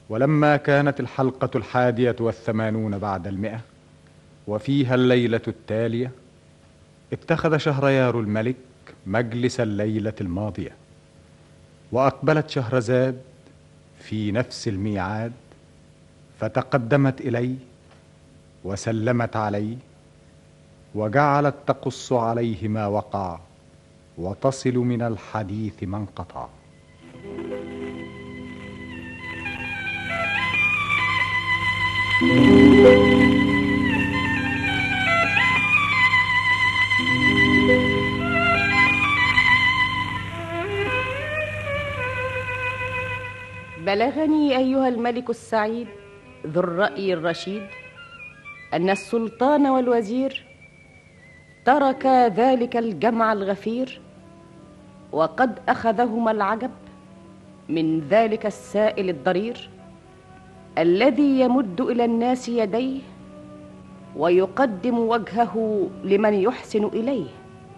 ولما كانت الحلقة 81 بعد 100 وفيها الليلة التالية، اتخذ شهريار الملك مجلس الليلة الماضية، وأقبلت شهرزاد في نفس الميعاد، فتقدمت إليه وسلمت عليه، وجعلت تقص عليه ما وقع وتصل من الحديث ما انقطع. بلغني أيها الملك السعيد ذو الرأي الرشيد أن السلطان والوزير تركا ذلك الجمع الغفير، وقد أخذهما العجب من ذلك السائل الضرير الذي يمد إلى الناس يديه ويقدم وجهه لمن يحسن إليه،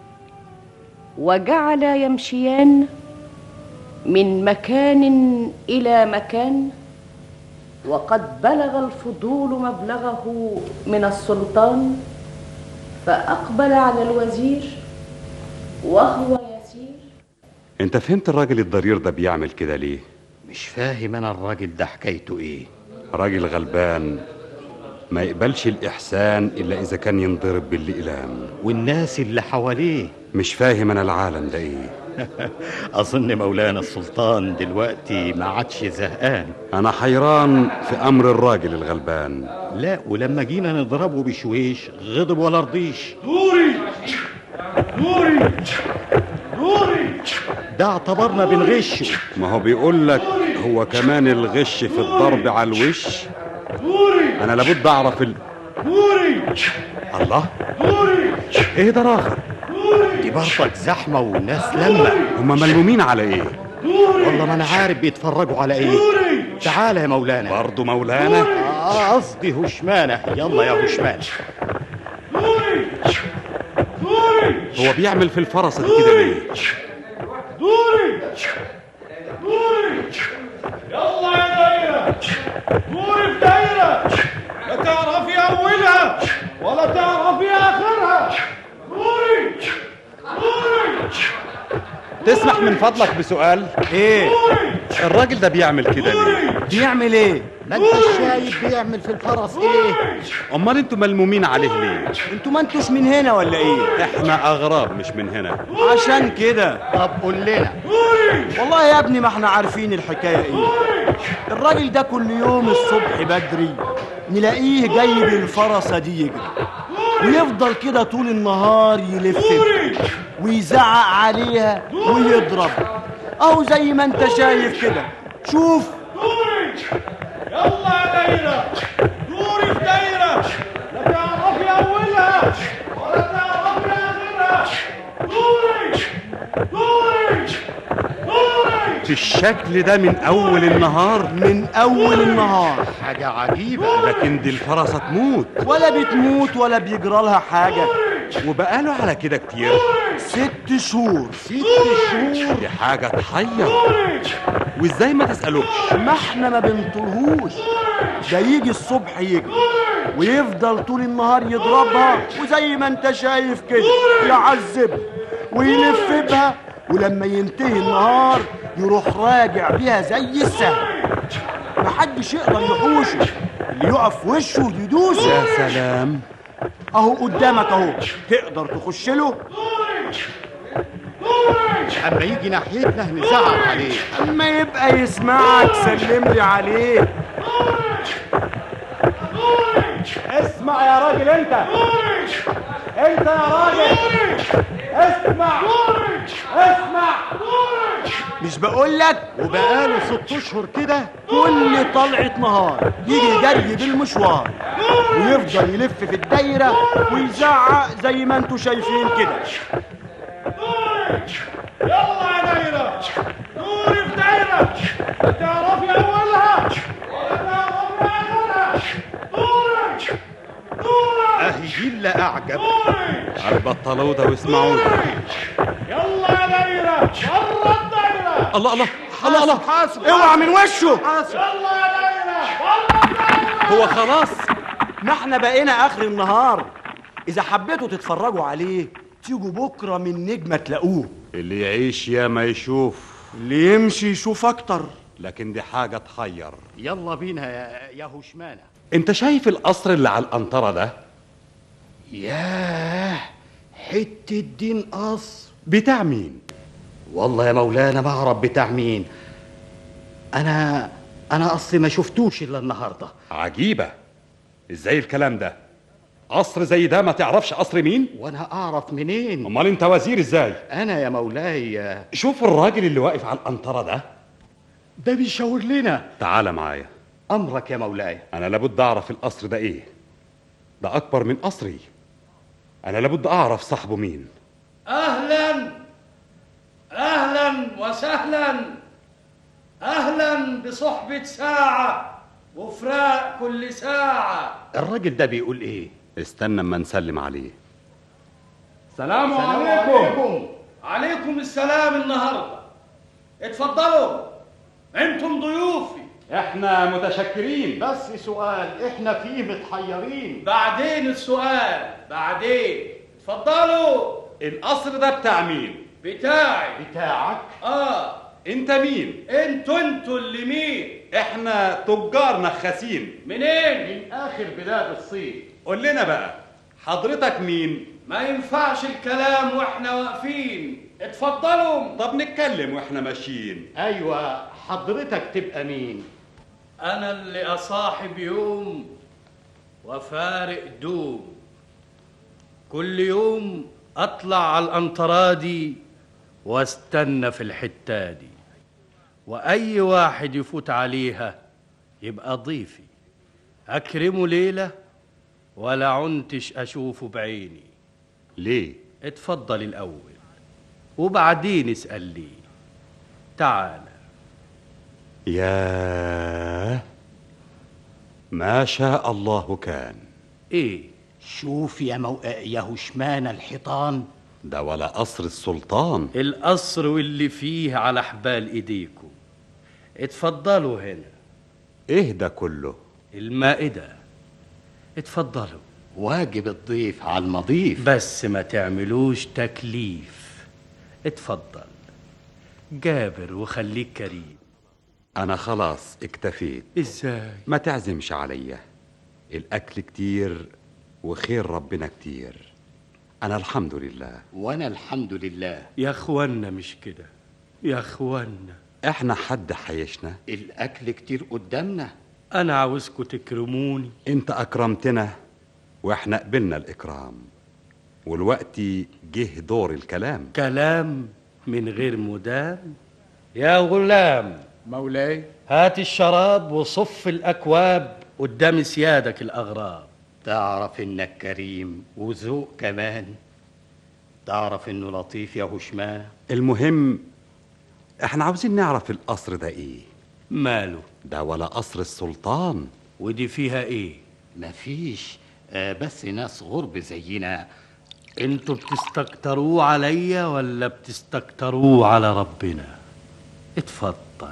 وجعلا يمشيان من مكان إلى مكان، وقد بلغ الفضول مبلغه من السلطان، فأقبل على الوزير وهو يسير. انت فهمت الراجل الضرير ده بيعمل كده ليه؟ مش فاهم انا الراجل ده حكايته ايه. راجل غلبان ما يقبلش الإحسان إلا إذا كان ينضرب بالإقلام. والناس اللي حواليه مش فاهم أنا العالم ده إيه. أظن مولانا السلطان دلوقتي ما عادش زهقان. أنا حيران في أمر الراجل الغلبان. لا، ولما جينا نضربه بشويش غضب ولا رضيش. دوري دوري دوري، ده اعتبرنا بنغشه. ما هو بيقول لك هو كمان الغش في الضرب على الوش. دوري أنا لابد أعرف دوري. الله، دوري إيه ده راغب؟ دي برضك زحمة والناس لما هما ملمومين على إيه؟ والله ما أنا عارف بيتفرجوا على إيه. تعال يا مولانا. برضو مولانا؟ قصدي هشمانة. يلا يا هشمانة. هو بيعمل في الفرس كده ليه؟ دوري دوري، يلا يا دايرة، دوري في دايرة، لا تعرفي أولها ولا تعرفي آخرها. دوري دوري. تسمح من فضلك بسؤال؟ ايه الراجل ده بيعمل كده ليه؟ بيعمل ايه؟ ما انت شايف بيعمل في الفرس ايه؟ امال انتوا ملمومين عليه ليه؟ انتوا ما انتوش من هنا ولا ايه؟ احنا اغراب مش من هنا. عشان كده. طب قول لنا. والله يا ابني ما احنا عارفين الحكايه ايه. الراجل ده كل يوم الصبح بدري نلاقيه جاي بالفرسه دي يجري، ويفضل كده طول النهار يلف ويزعق عليها ويضرب، اهو زي ما انت شايف كده. شوف. دوري يلا يا دايرة، دوري في دايرة، لا تعرفي أولها ولا تعرفي آخرها. دوري دوري دوري. بالشكل ده من اول النهار؟ من اول النهار. حاجة عجيبة. لكن دي الفرسة تموت. ولا بتموت ولا بيجرى لها حاجة. وبقاله على كده كتير؟ 6 شهور. 6 شهور؟ دي حاجة تحير. وازاي ما تسألوش؟ ما احنا ما بنطلهوش. ده يجي الصبح يجري ويفضل طول النهار يضربها، وزي ما انت شايف كده يعذبها ويلف بها، ولما ينتهي النهار يروح راجع بيها زي السهم. محدش يقدر يحوشه، اللي يقف في وشه يدوسه. يا سلام. اهو قدامك اهو، تقدر تخش له. اما يجي ناحيتنا نزعق عليه، اما يبقى يسمعك سلم لي عليه. اسمع يا راجل، انت يا راجل، اسمع اسمع. مش بقول لك؟ وبقاله 6 اشهر كده كل طلعة نهار يجي جري بالمشوار ويفضل يلف في الدايرة ويزعق زي ما انتوا شايفين كده. يلا يا دايرة، دوري في دايرة، لا تعرفي أولها ولا تعرفي آخرها. دوري دوري. اهي دي اللي اعجب. بطلوا ده واسمعوا. يلا يا دايرة، بره الدايرة. الله الله الله الله. حاسب اوعى من وشه. يلا يا دايرة. هو خلاص ما احنا بقينا اخر النهار. اذا حبيتوا تتفرجوا عليه تيجوا بكره من نجمه تلاقوه. اللي يعيش يا ما يشوف، اللي يمشي يشوف اكتر. لكن دي حاجة تحير. يلا بينا يا هشمانة. انت شايف القصر اللي على القنطرة ده؟ ياه، حتة دين قصر. بتاع مين؟ والله يا مولانا ما اعرف بتاع مين. انا اصلي ما شفتوش الا النهارده. عجيبة، ازاي الكلام ده؟ قصر زي ده ما تعرفش قصر مين؟ وانا اعرف منين؟ امال انت وزير ازاي؟ انا يا مولاي. شوف الراجل اللي واقف على القنطرة ده بيشاور لنا. تعال معايا. امرك يا مولاي. انا لابد اعرف القصر ده ايه. ده اكبر من قصري. انا لابد اعرف صاحبه مين. اهلا اهلا وسهلا، اهلا بصحبة ساعة وفراق كل ساعة. الراجل ده بيقول ايه؟ استنى اما نسلم عليه. السلام عليكم. عليكم السلام. النهاردة اتفضلوا، انتم ضيوفي. احنا متشكرين. بس سؤال، احنا فيه متحيرين. بعدين السؤال بعدين. اتفضلوا. القصر ده بتاع مين؟ بتاعي. بتاعك؟ انت مين؟ انتوا اللي مين؟ احنا تجار نخاسين. منين؟ من اخر بلاد الصين. قول لنا بقى حضرتك مين؟ ما ينفعش الكلام واحنا واقفين. اتفضلوا. طب نتكلم واحنا ماشيين. ايوه، حضرتك تبقى مين؟ انا اللي اصاحب يوم وفارق دوم. كل يوم اطلع على القنطرة دي واستنى في الحتة دي، واي واحد يفوت عليها يبقى ضيفي، اكرمه ليلة ولا عنتش اشوفه بعيني. ليه؟ اتفضل الاول وبعدين اسأل لي. تعال. ياه، ما شاء الله كان. ايه؟ شوف يا هشمان الحيطان. ده ولا قصر السلطان. القصر واللي فيه على حبال ايديكم. اتفضلوا هنا. ايه ده كله؟ المائدة. اتفضلوا. واجب الضيف على المضيف. بس ما تعملوش تكليف. اتفضل جابر وخليك كريم. انا خلاص اكتفيت. ازاي؟ ما تعزمش عليا، الاكل كتير وخير ربنا كتير. انا الحمد لله. وانا الحمد لله. يا اخوانا مش كده يا اخوانا. احنا حد حيشنا؟ الاكل كتير قدامنا. انا عاوزكم تكرموني. انت اكرمتنا واحنا قبلنا الاكرام، والوقت جه دور الكلام. كلام من غير مدام. يا غلام. مولاي. هات الشراب وصف الاكواب قدام سيادك الاغراب. تعرف انك كريم وذوق كمان. تعرف انه لطيف يا هشمان. المهم احنا عاوزين نعرف القصر ده ايه. ماله؟ ده ولا قصر السلطان. ودي فيها ايه؟ مفيش. بس ناس غرب زينا. انتوا بتستكتروه عليا ولا بتستكتروه على ربنا؟ اتفضل.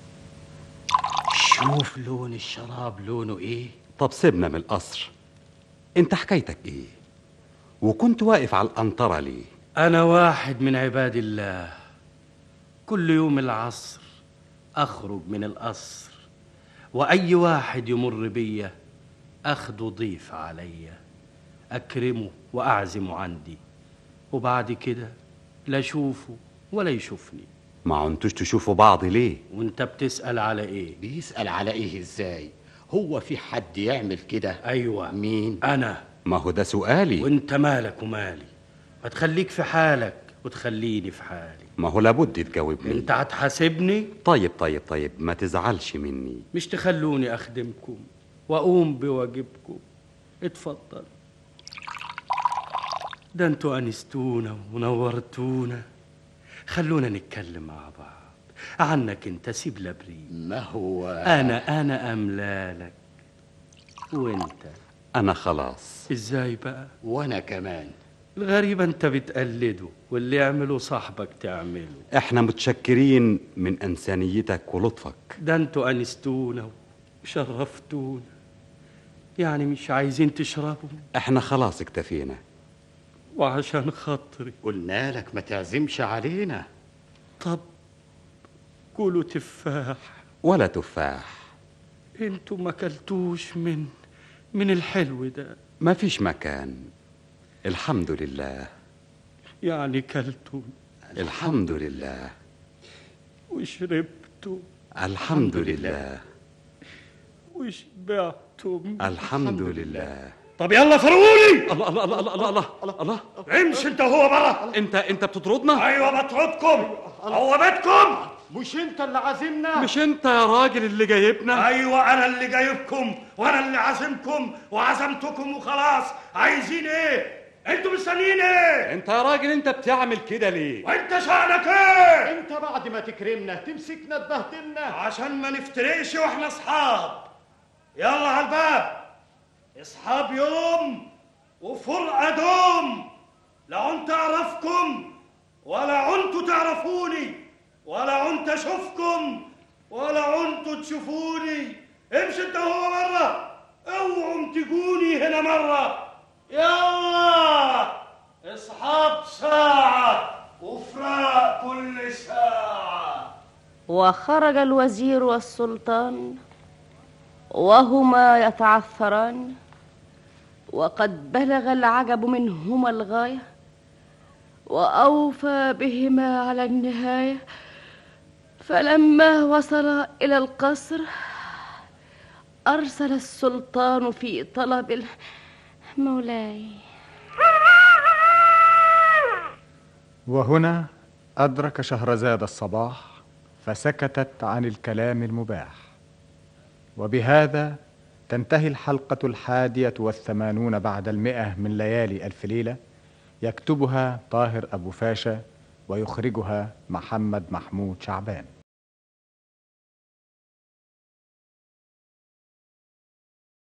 شوف لون الشراب لونه ايه. طب سيبنا من القصر، انت حكايتك ايه؟ وكنت واقف على القنطرة ليه؟ انا واحد من عباد الله. كل يوم العصر اخرج من القصر، واي واحد يمر بيا اخده ضيف عليا، اكرمه واعزمه عندي، وبعد كده لا اشوفه ولا يشوفني. ما عنتوش تشوفوا بعض ليه؟ وانت بتسأل على ايه؟ بيسأل على ايه ازاي؟ هو في حد يعمل كده؟ ايوه. مين؟ انا. ما هو ده سؤالي. وانت مالك ومالي؟ ما تخليك في حالك وتخليني في حالي. ما هو لابد تجاوبني. انت هتحاسبني؟ طيب ما تزعلش مني. مش تخلوني اخدمكم واقوم بواجبكم. اتفضل. ده انتوا انستونا ونورتونا. خلونا نتكلم مع بعض. عنك انت سيب لبريد. ما هو انا املالك. وانت؟ انا خلاص. ازاي بقى؟ وانا كمان. الغريب انت بتقلده، واللي يعمله صاحبك تعمله. احنا متشكرين من انسانيتك ولطفك. ده انتوا انستونا وشرفتونا. يعني مش عايزين تشربوا؟ احنا خلاص اكتفينا. وعشان خاطري قلنا لك ما تعزمش علينا. طب قولوا تفاح. ولا تفاح. انتوا ما كلتوش من الحلو ده؟ ما فيش مكان. الحمد لله. يعني كلتوا؟ الحمد لله. وشربتوا؟ الحمد لله. وشبعتم؟ الحمد لله. طب يلا فرقوني. الله الله الله الله الله الله الله. امشي انت وهو بره. انت بتطردنا؟ ايوه بطردكم. هو بيتكم. مش انت اللي عازمنا؟ مش انت يا راجل اللي جايبنا؟ ايوه انا اللي جايبكم وانا اللي عازمكم وعزمتكم وخلاص. عايزين ايه؟ انتوا مستنيين ايه؟ انت يا راجل انت بتعمل كده ليه؟ وانت شأنك ايه؟ انت بعد ما تكرمنا تمسكنا تبهدلنا. عشان ما نفترقش واحنا اصحاب. يلا على الباب. اصحاب يوم وفرقة دوم. لا انت اعرفكم ولا انتوا تعرفوني ولا انت اشوفكم ولا انتوا تشوفوني. امشي انت وهو بره. اوعوا تجوني هنا مره. يلا اصحاب ساعة وفراق كل ساعة. وخرج الوزير والسلطان وهما يتعثران، وقد بلغ العجب منهما الغاية وأوفى بهما على النهاية. فلما وصلا إلى القصر أرسل السلطان في طلب مولاي. وهنا أدرك شهرزاد الصباح فسكتت عن الكلام المباح. وبهذا تنتهي الحلقة 81 بعد 100 من ليالي ألف ليلة. يكتبها طاهر أبو فاشا ويخرجها محمد محمود شعبان.